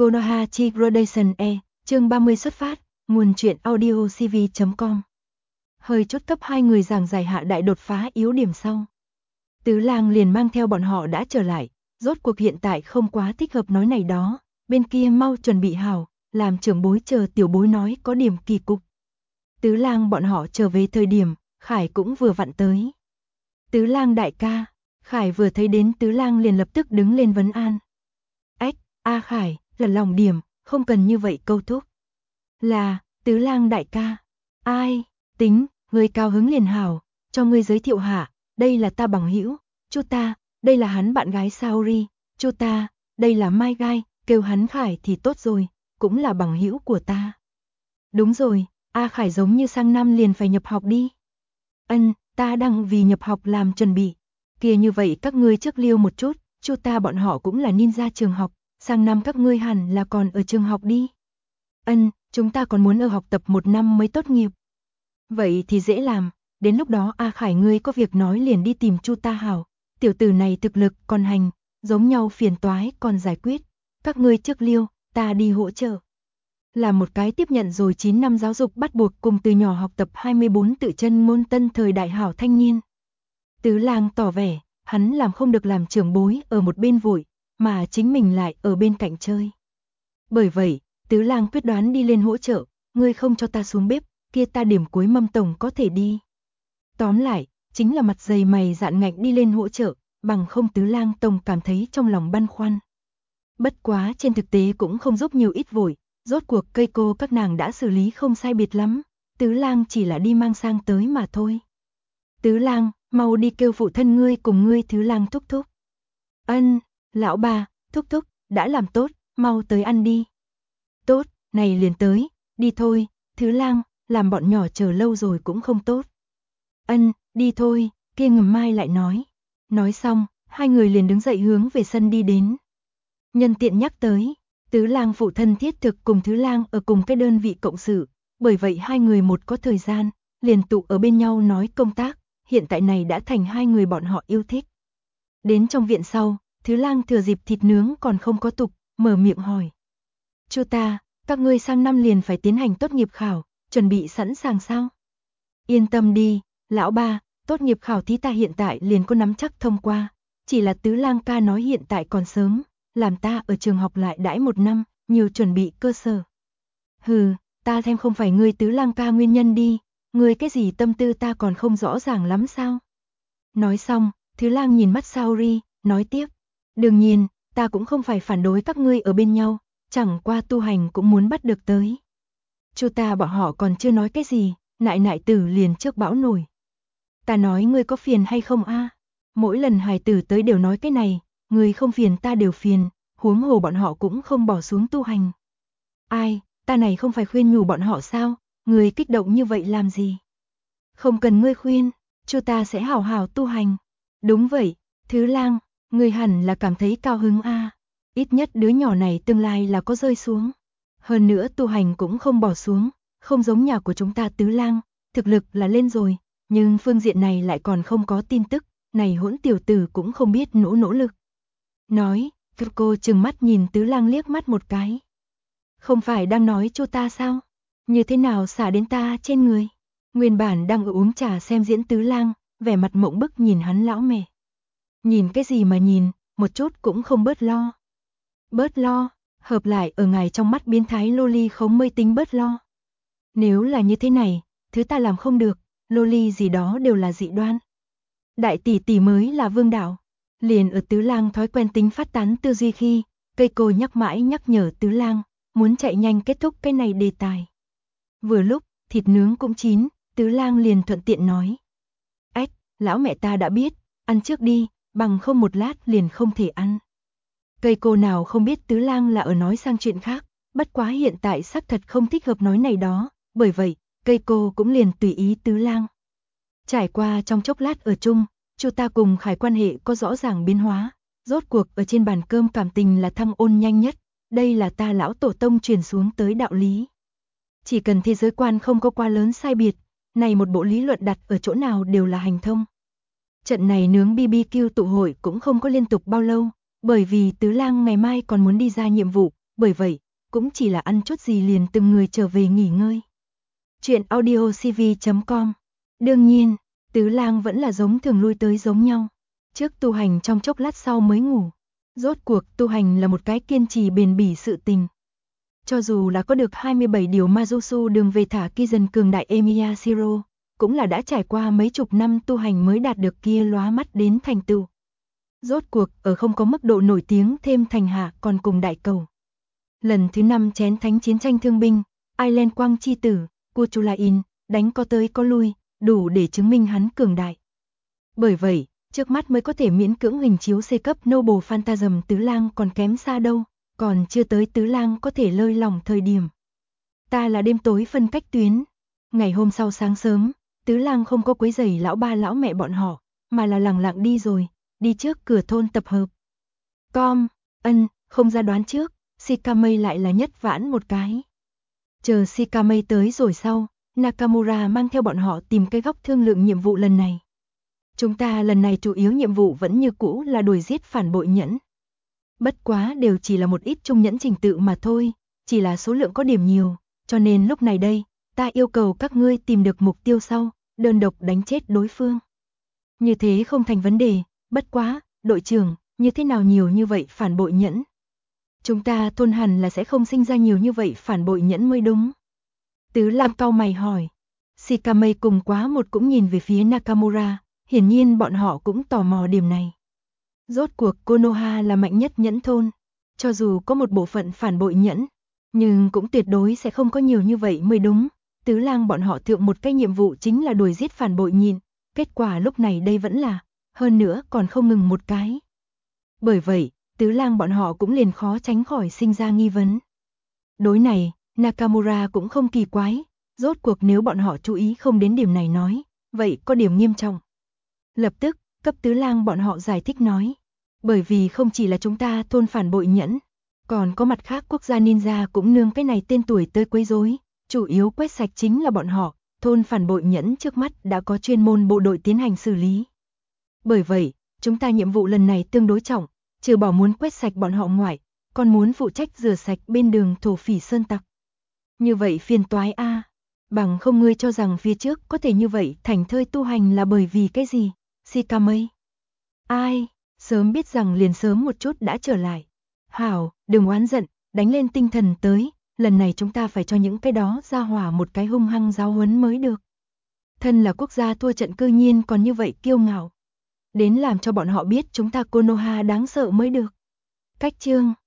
Konoha Gradation E, chương 30 xuất phát, nguồn truyện audio cv.com. Hơi chút cấp hai người giảng giải hạ đại đột phá yếu điểm sau. Tứ Lang liền mang theo bọn họ đã trở lại, rốt cuộc hiện tại không quá thích hợp nói này đó, bên kia mau chuẩn bị hảo, làm trưởng bối chờ tiểu bối nói có điểm kỳ cục. Tứ Lang bọn họ trở về thời điểm, Khải cũng vừa vặn tới. Tứ Lang đại ca, Khải vừa thấy đến Tứ Lang liền lập tức đứng lên vấn an. Ách, A Khải, lần lòng điểm, không cần như vậy câu thúc. Là, Tứ Lang đại ca. Ai, tính, người cao hứng liền hảo, cho ngươi giới thiệu hạ, đây là ta bằng hữu, Chu ta, đây là hắn bạn gái Saori, Chu ta, đây là Mai Gai, kêu hắn Khải thì tốt rồi, cũng là bằng hữu của ta. Đúng rồi, A Khải giống như sang năm liền phải nhập học đi. Ta đang vì nhập học làm chuẩn bị. Kia như vậy các ngươi trước liêu một chút, Chu ta bọn họ cũng là ninja trường học, sang năm các ngươi hẳn là còn ở trường học đi. Chúng ta còn muốn ở học tập 1 năm mới tốt nghiệp. Vậy thì dễ làm, đến lúc đó A Khải ngươi có việc nói liền đi tìm Chu ta hảo, tiểu tử này thực lực còn hành, giống nhau phiền toái còn giải quyết, các ngươi trước liêu, ta đi hỗ trợ. Là một cái tiếp nhận rồi 9 năm giáo dục bắt buộc cùng từ nhỏ học tập 24 tự chân môn tân thời đại hảo thanh niên. Tứ Lang tỏ vẻ, hắn làm không được làm trưởng bối ở một bên vội, mà chính mình lại ở bên cạnh chơi. Bởi vậy, Tứ Lang quyết đoán đi lên hỗ trợ, ngươi không cho ta xuống bếp, kia ta điểm cuối mâm tổng có thể đi. Tóm lại, chính là mặt dày mày dạn ngạnh đi lên hỗ trợ, bằng không Tứ Lang tổng cảm thấy trong lòng băn khoăn. Bất quá trên thực tế cũng không giúp nhiều ít vội, rốt cuộc cây cô các nàng đã xử lý không sai biệt lắm, Tứ Lang chỉ là đi mang sang tới mà thôi. Tứ Lang, mau đi kêu phụ thân ngươi cùng ngươi Thứ Lang thúc thúc. Lão bà, thúc thúc, đã làm tốt, mau tới ăn đi. Tốt, này liền tới, đi thôi, Thứ Lang, làm bọn nhỏ chờ lâu rồi cũng không tốt. Đi thôi, kia ngầm mai lại nói. Nói xong, hai người liền đứng dậy hướng về sân đi đến. Nhân tiện nhắc tới, Tứ Lang phụ thân thiết thực cùng Thứ Lang ở cùng cái đơn vị cộng sự, bởi vậy hai người một có thời gian, liền tụ ở bên nhau nói công tác, hiện tại này đã thành hai người bọn họ yêu thích. Đến trong viện sau, Thứ Lang thừa dịp thịt nướng còn không có tục, mở miệng hỏi. Chu ta, các ngươi sang năm liền phải tiến hành tốt nghiệp khảo, chuẩn bị sẵn sàng sao? Yên tâm đi, lão ba, tốt nghiệp khảo thí ta hiện tại liền có nắm chắc thông qua, chỉ là Tứ Lang ca nói hiện tại còn sớm, làm ta ở trường học lại đãi 1 năm, nhiều chuẩn bị cơ sở. Hừ, ta xem không phải ngươi Tứ Lang ca nguyên nhân đi, ngươi cái gì tâm tư ta còn không rõ ràng lắm sao? Nói xong, Thứ Lang nhìn mắt Saori, nói tiếp, đương nhiên, ta cũng không phải phản đối các ngươi ở bên nhau, chẳng qua tu hành cũng muốn bắt được tới. Chu ta bọn họ còn chưa nói cái gì, nại tử liền trước bão nổi. Ta nói ngươi có phiền hay không a? Mỗi lần hài tử tới đều nói cái này, ngươi không phiền ta đều phiền, huống hồ bọn họ cũng không bỏ xuống tu hành. Ai, ta này không phải khuyên nhủ bọn họ sao, ngươi kích động như vậy làm gì? Không cần ngươi khuyên, Chu ta sẽ hảo hảo tu hành. Đúng vậy, Thứ Lang, ngươi hẳn là cảm thấy cao hứng a. Ít nhất đứa nhỏ này tương lai là có rơi xuống. Hơn nữa tu hành cũng không bỏ xuống, không giống nhà của chúng ta Tứ Lang, thực lực là lên rồi, nhưng phương diện này lại còn không có tin tức, này hỗn tiểu tử cũng không biết nỗ lực. Nói, cô trừng mắt nhìn Tứ Lang liếc mắt một cái. Không phải đang nói Chu ta sao? Như thế nào xả đến ta trên người? Nguyên bản đang ở uống trà xem diễn Tứ Lang, vẻ mặt mộng bức nhìn hắn lão mẹ. Nhìn cái gì mà nhìn, một chút cũng không bớt lo. Bớt lo, hợp lại ở ngài trong mắt biến thái loli không mới tính bớt lo. Nếu là như thế này, thứ ta làm không được, loli gì đó đều là dị đoan. Đại tỷ tỷ mới là vương đạo. Liền ở Tứ Lang thói quen tính phát tán tư duy khi, cây cô nhắc mãi nhắc nhở Tứ Lang, muốn chạy nhanh kết thúc cái này đề tài. Vừa lúc, thịt nướng cũng chín, Tứ Lang liền thuận tiện nói. Ách, lão mẹ ta đã biết, ăn trước đi, bằng không một lát liền không thể ăn. Cây cô nào không biết Tứ Lang là ở nói sang chuyện khác, bất quá hiện tại xác thật không thích hợp nói này đó, bởi vậy, cây cô cũng liền tùy ý Tứ Lang. Trải qua trong chốc lát ở chung, Chu ta cùng Khải quan hệ có rõ ràng biến hóa, rốt cuộc ở trên bàn cơm cảm tình là thăng ôn nhanh nhất, đây là ta lão tổ tông truyền xuống tới đạo lý. Chỉ cần thế giới quan không có quá lớn sai biệt, này một bộ lý luận đặt ở chỗ nào đều là hành thông. Trận này nướng BBQ tụ hội cũng không có liên tục bao lâu, bởi vì Tứ Lang ngày mai còn muốn đi ra nhiệm vụ, bởi vậy, cũng chỉ là ăn chút gì liền từng người trở về nghỉ ngơi. Chuyện audiocv.com. Đương nhiên, Tứ Lang vẫn là giống thường lui tới giống nhau. Trước tu hành trong chốc lát sau mới ngủ. Rốt cuộc tu hành là một cái kiên trì bền bỉ sự tình. Cho dù là có được 27 điều Majusu đường về thả ki dần cường đại Emiya Shiro, cũng là đã trải qua mấy chục năm tu hành mới đạt được kia lóa mắt đến thành tựu. Rốt cuộc ở không có mức độ nổi tiếng thêm thành hạ còn cùng đại cầu. Lần thứ 5 chén thánh chiến tranh thương binh, Island Quang chi tử, Kuchulain, đánh có tới có lui, đủ để chứng minh hắn cường đại. Bởi vậy, trước mắt mới có thể miễn cưỡng hình chiếu C cấp Noble Phantasm Tứ Lang còn kém xa đâu, còn chưa tới Tứ Lang có thể lơi lỏng thời điểm. Ta là đêm tối phân cách tuyến. Ngày hôm sau sáng sớm, Tứ Lang không có quấy rầy lão ba lão mẹ bọn họ, mà là lẳng lặng đi rồi, đi trước cửa thôn tập hợp. Không ra đoán trước, Shikamei lại là nhất vãn một cái. Chờ Shikamei tới rồi sau, Nakamura mang theo bọn họ tìm cái góc thương lượng nhiệm vụ lần này. Chúng ta lần này chủ yếu nhiệm vụ vẫn như cũ là đuổi giết phản bội nhẫn. Bất quá đều chỉ là một ít trung nhẫn trình tự mà thôi, chỉ là số lượng có điểm nhiều, cho nên lúc này đây, ta yêu cầu các ngươi tìm được mục tiêu sau, đơn độc đánh chết đối phương. Như thế không thành vấn đề, bất quá, đội trưởng, như thế nào nhiều như vậy phản bội nhẫn? Chúng ta thôn hẳn là sẽ không sinh ra nhiều như vậy phản bội nhẫn mới đúng. Tứ Lang cau mày hỏi. Shikamei cùng quá một cũng nhìn về phía Nakamura, hiển nhiên bọn họ cũng tò mò điểm này. Rốt cuộc Konoha là mạnh nhất nhẫn thôn, cho dù có một bộ phận phản bội nhẫn, nhưng cũng tuyệt đối sẽ không có nhiều như vậy mới đúng. Tứ Lang bọn họ thượng một cái nhiệm vụ chính là đuổi giết phản bội nhịn, kết quả lúc này đây vẫn là, hơn nữa còn không ngừng một cái. Bởi vậy, Tứ Lang bọn họ cũng liền khó tránh khỏi sinh ra nghi vấn. Đối này, Nakamura cũng không kỳ quái, rốt cuộc nếu bọn họ chú ý không đến điểm này nói, vậy có điểm nghiêm trọng. Lập tức, cấp Tứ Lang bọn họ giải thích nói, bởi vì không chỉ là chúng ta thôn phản bội nhẫn, còn có mặt khác quốc gia ninja cũng nương cái này tên tuổi tới quấy rối, chủ yếu quét sạch chính là bọn họ, thôn phản bội nhẫn trước mắt đã có chuyên môn bộ đội tiến hành xử lý. Bởi vậy, chúng ta nhiệm vụ lần này tương đối trọng, trừ bỏ muốn quét sạch bọn họ ngoại, còn muốn phụ trách rửa sạch bên đường thổ phỉ sơn tặc. Như vậy phiền toái a, bằng không ngươi cho rằng phía trước có thể như vậy thành thơi tu hành là bởi vì cái gì? Shikamei. Ai, sớm biết rằng liền sớm một chút đã trở lại. Hảo, đừng oán giận, đánh lên tinh thần tới, lần này chúng ta phải cho những cái đó ra hỏa một cái hung hăng giáo huấn mới được. Thân là quốc gia thua trận cư nhiên còn như vậy kiêu ngạo. Đến làm cho bọn họ biết chúng ta Konoha đáng sợ mới được. Cách chương